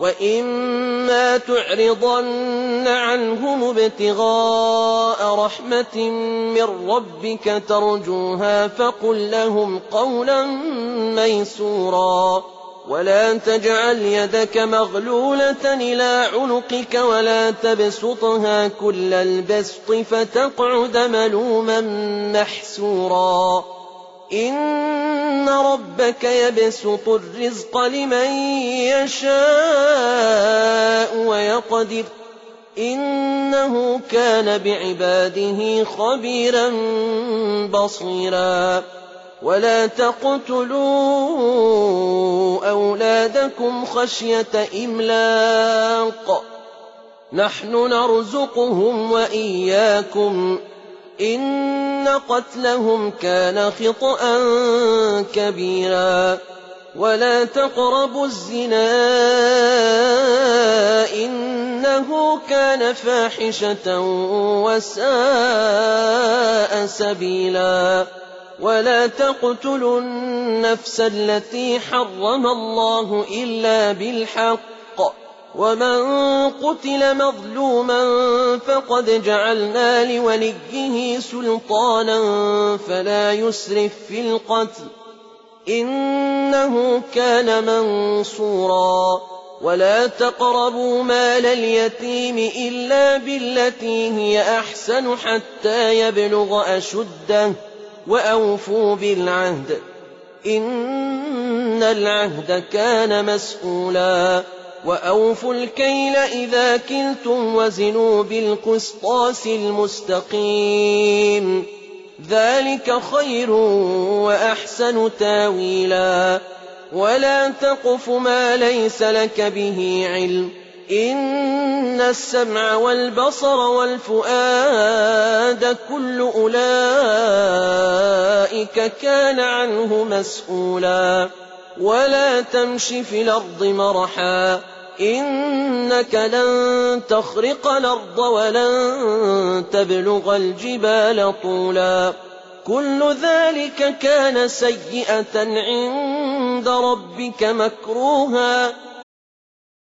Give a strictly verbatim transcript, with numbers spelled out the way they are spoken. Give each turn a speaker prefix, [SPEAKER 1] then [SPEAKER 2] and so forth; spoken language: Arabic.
[SPEAKER 1] وإما تعرضن عنهم ابتغاء رحمة من ربك ترجوها فقل لهم قولا ميسورا ولا تجعل يدك مغلولة إلى عنقك ولا تبسطها كل البسط فتقعد ملوما محسورا إن ربك يبسط الرزق لمن يشاء ويقدر إنه كان بعباده خبيرا بصيرا ولا تقتلوا أولادكم خشية إملاق نحن نرزقهم وإياكم إن قتلهم كان خطأ كبيرا ولا تقربوا الزنا إنه كان فاحشة وساء سبيلا ولا تقتلوا النفس التي حرم الله إلا بالحق ومن قتل مظلوما فقد جعلنا لوليه سلطانا فلا يسرف في القتل إنه كان منصورا ولا تقربوا مال اليتيم إلا بالتي هي أحسن حتى يبلغ أشده وأوفوا بالعهد إن العهد كان مسؤولا وأوفوا الكيل إذا كلتم وزنوا بالقسطاس المستقيم ذلك خير وأحسن تاويلا ولا تقف ما ليس لك به علم إن السمع والبصر والفؤاد كل أولئك كان عنه مسؤولا ولا تمش في الأرض مرحا إنك لن تخرق الأرض ولن تبلغ الجبال طولا كل ذلك كان سيئة عند ربك مكروها